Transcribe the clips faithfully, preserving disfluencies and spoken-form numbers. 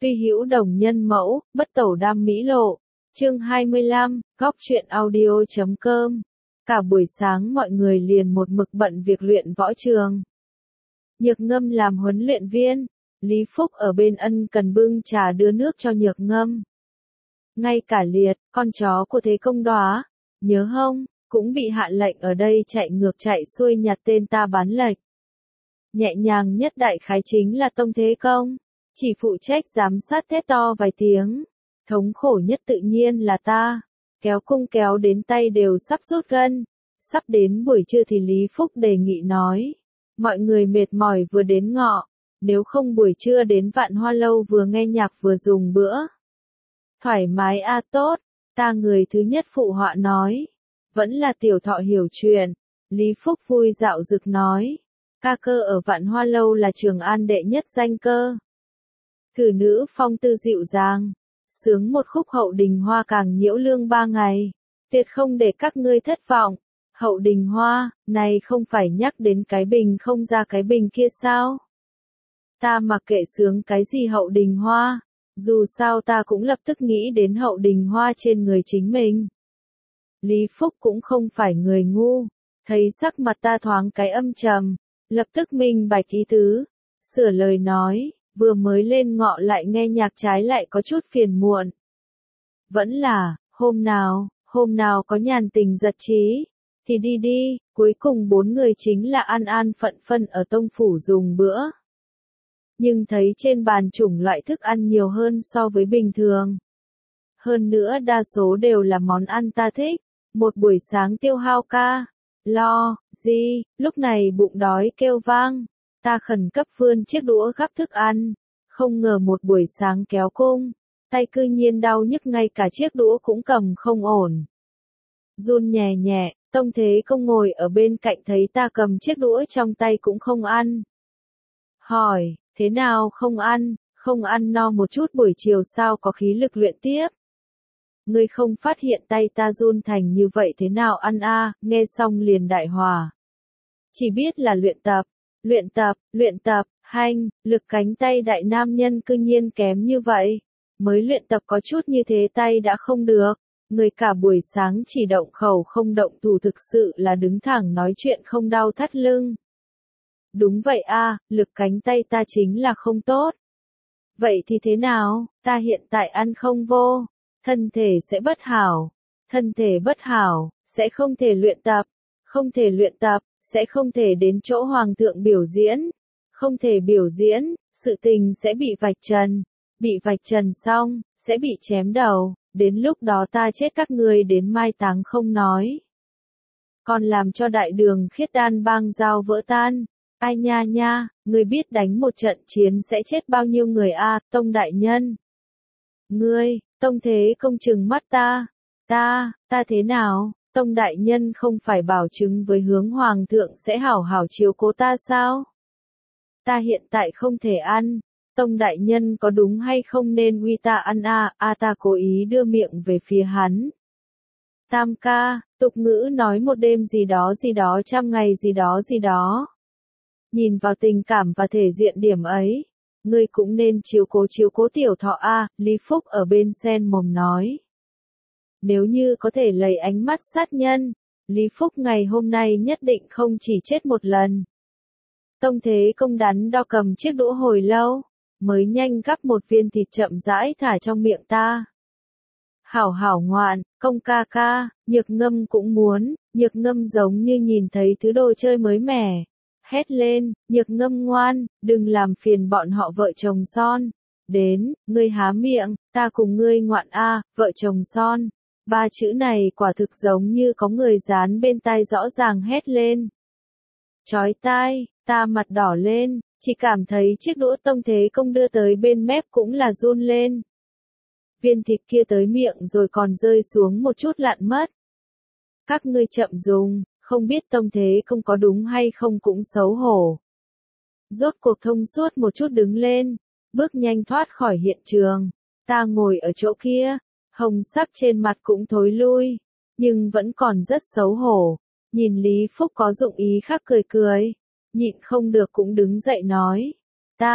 Tuy hữu đồng nhân mẫu, bất tẩu đam mỹ lộ. Chương hai mươi lăm, góc truyện audio chấm com. Cả buổi sáng mọi người liền một mực bận việc luyện võ trường. Nhược Ngâm làm huấn luyện viên, Lý Phúc ở bên ân cần bưng trà đưa nước cho Nhược Ngâm. Ngay cả Liệt, con chó của Thế Công Đóa, nhớ hông, cũng bị hạ lệnh ở đây chạy ngược chạy xuôi nhặt tên ta bán lệch. Nhẹ nhàng nhất đại khái chính là Tông Thế Công, chỉ phụ trách giám sát thét to vài tiếng. Thống khổ nhất tự nhiên là ta, kéo cung kéo đến tay đều sắp rút gân. Sắp đến buổi trưa thì Lý Phúc đề nghị nói, mọi người mệt mỏi vừa đến ngọ, nếu không buổi trưa đến Vạn Hoa Lâu vừa nghe nhạc vừa dùng bữa. Thoải mái a à, tốt, ta người thứ nhất phụ họa nói, vẫn là Tiểu Thọ hiểu chuyện. Lý Phúc vui dạo dực nói, ca cơ ở Vạn Hoa Lâu là Trường An đệ nhất danh cơ. Thử nữ phong tư dịu dàng, sướng một khúc Hậu Đình Hoa càng nhiễu lương ba ngày, tuyệt không để các ngươi thất vọng. Hậu Đình Hoa, này không phải nhắc đến cái bình không ra cái bình kia sao? Ta mặc kệ sướng cái gì Hậu Đình Hoa, dù sao ta cũng lập tức nghĩ đến Hậu Đình Hoa trên người chính mình. Lý Phúc cũng không phải người ngu, thấy sắc mặt ta thoáng cái âm trầm, lập tức minh bạch ý tứ, sửa lời nói, vừa mới lên ngọ lại nghe nhạc trái lại có chút phiền muộn. Vẫn là, hôm nào, hôm nào có nhàn tình giật trí, thì đi đi, cuối cùng bốn người chính là an an phận phân ở tông phủ dùng bữa. Nhưng thấy trên bàn chủng loại thức ăn nhiều hơn so với bình thường. Hơn nữa đa số đều là món ăn ta thích, một buổi sáng tiêu hao ca, lo, gì, lúc này bụng đói kêu vang, ta khẩn cấp vươn chiếc đũa gắp thức ăn, không ngờ một buổi sáng kéo cung, tay cư nhiên đau nhức ngay cả chiếc đũa cũng cầm không ổn. Run nhẹ nhẹ, Tông Thế Công ngồi ở bên cạnh thấy ta cầm chiếc đũa trong tay cũng không ăn. Hỏi, thế nào không ăn, không ăn no một chút buổi chiều sao có khí lực luyện tiếp? Ngươi không phát hiện tay ta run thành như vậy thế nào ăn a? À, nghe xong liền đại hòa. Chỉ biết là luyện tập, luyện tập, luyện tập, hanh, lực cánh tay đại nam nhân cư nhiên kém như vậy. Mới luyện tập có chút như thế tay đã không được. Người cả buổi sáng chỉ động khẩu không động thủ thực sự là đứng thẳng nói chuyện không đau thắt lưng. Đúng vậy a, à, lực cánh tay ta chính là không tốt. Vậy thì thế nào, ta hiện tại ăn không vô, thân thể sẽ bất hảo, thân thể bất hảo, sẽ không thể luyện tập, không thể luyện tập, sẽ không thể đến chỗ hoàng thượng biểu diễn, không thể biểu diễn, sự tình sẽ bị vạch trần, bị vạch trần xong, sẽ bị chém đầu. Đến lúc đó ta chết các ngươi đến mai táng không nói. Còn làm cho đại đường Khiết Đan bang giao vỡ tan. Ai nha nha, ngươi biết đánh một trận chiến sẽ chết bao nhiêu người a, à, Tông đại nhân. Ngươi, Tông Thế Công trừng mắt ta. Ta, ta thế nào, Tông đại nhân không phải bảo chứng với hướng hoàng thượng sẽ hảo hảo chiếu cố ta sao? Ta hiện tại không thể ăn. Tông đại nhân có đúng hay không nên uy ta ăn a, à, a ta cố ý đưa miệng về phía hắn. Tam ca, tục ngữ nói một đêm gì đó gì đó trăm ngày gì đó gì đó. Nhìn vào tình cảm và thể diện điểm ấy, ngươi cũng nên chiếu cố chiếu cố Tiểu Thọ a, à, Lý Phúc ở bên sen mồm nói. Nếu như có thể lấy ánh mắt sát nhân, Lý Phúc ngày hôm nay nhất định không chỉ chết một lần. Tông Thế Công đắn đo cầm chiếc đũa hồi lâu, mới nhanh gắp một viên thịt chậm rãi thả trong miệng ta. Hảo hảo ngoạn, Công ca ca, Nhược Ngâm cũng muốn, Nhược Ngâm giống như nhìn thấy thứ đồ chơi mới mẻ. Hét lên, Nhược Ngâm ngoan, đừng làm phiền bọn họ vợ chồng son. Đến, ngươi há miệng, ta cùng ngươi ngoạn a, à, vợ chồng son. Ba chữ này quả thực giống như có người dán bên tai rõ ràng hét lên. Chói tai, ta mặt đỏ lên. Chỉ cảm thấy chiếc đũa Tông Thế Công đưa tới bên mép cũng là run lên. Viên thịt kia tới miệng rồi còn rơi xuống một chút lặn mất. Các ngươi chậm dùng, không biết Tông Thế Công có đúng hay không cũng xấu hổ. Rốt cuộc thông suốt một chút đứng lên, bước nhanh thoát khỏi hiện trường. Ta ngồi ở chỗ kia, hồng sắc trên mặt cũng thối lui, nhưng vẫn còn rất xấu hổ. Nhìn Lý Phúc có dụng ý khác cười cười. Nhịn không được cũng đứng dậy nói, ta,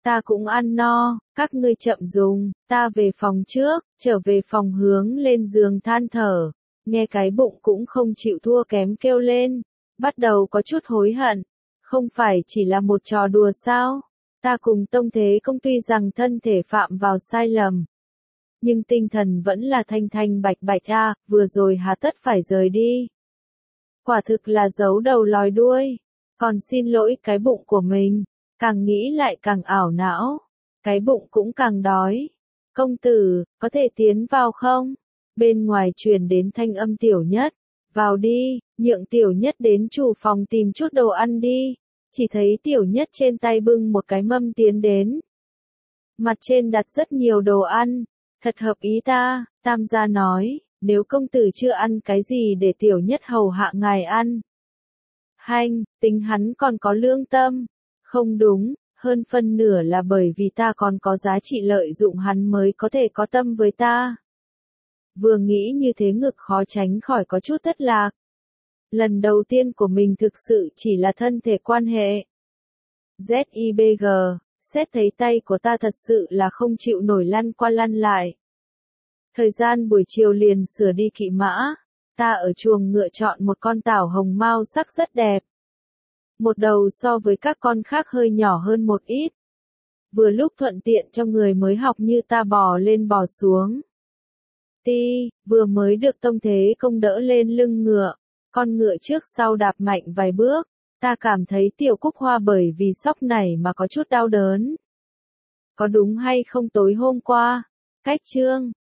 Ta cũng ăn no, các ngươi chậm dùng, ta về phòng trước, trở về phòng hướng lên giường than thở, nghe cái bụng cũng không chịu thua kém kêu lên, bắt đầu có chút hối hận, không phải chỉ là một trò đùa sao, ta cùng Tông Thế Công tuy rằng thân thể phạm vào sai lầm, nhưng tinh thần vẫn là thanh thanh bạch bạch a, vừa rồi hà tất phải rời đi. Quả thực là giấu đầu lòi đuôi, còn xin lỗi cái bụng của mình, càng nghĩ lại càng ảo não, cái bụng cũng càng đói. Công tử, có thể tiến vào không? Bên ngoài truyền đến thanh âm Tiểu Nhất, vào đi, nhượng Tiểu Nhất đến chủ phòng tìm chút đồ ăn đi. Chỉ thấy Tiểu Nhất trên tay bưng một cái mâm tiến đến. Mặt trên đặt rất nhiều đồ ăn, thật hợp ý ta, Tam gia nói, nếu công tử chưa ăn cái gì để Tiểu Nhất hầu hạ ngài ăn. Hanh, tính hắn còn có lương tâm. Không đúng, hơn phân nửa là bởi vì ta còn có giá trị lợi dụng hắn mới có thể có tâm với ta. Vừa nghĩ như thế ngực khó tránh khỏi có chút thất lạc. Lần đầu tiên của mình thực sự chỉ là thân thể quan hệ. zibg, xét thấy tay của ta thật sự là không chịu nổi lăn qua lăn lại. Thời gian buổi chiều liền sửa đi kỵ mã, ta ở chuồng ngựa chọn một con tảo hồng mao sắc rất đẹp. Một đầu so với các con khác hơi nhỏ hơn một ít. Vừa lúc thuận tiện cho người mới học như ta bò lên bò xuống. Ti, vừa mới được Tông Thế Công đỡ lên lưng ngựa, con ngựa trước sau đạp mạnh vài bước, ta cảm thấy Tiểu Cúc Hoa bởi vì sóc này mà có chút đau đớn. Có đúng hay không tối hôm qua, cách chương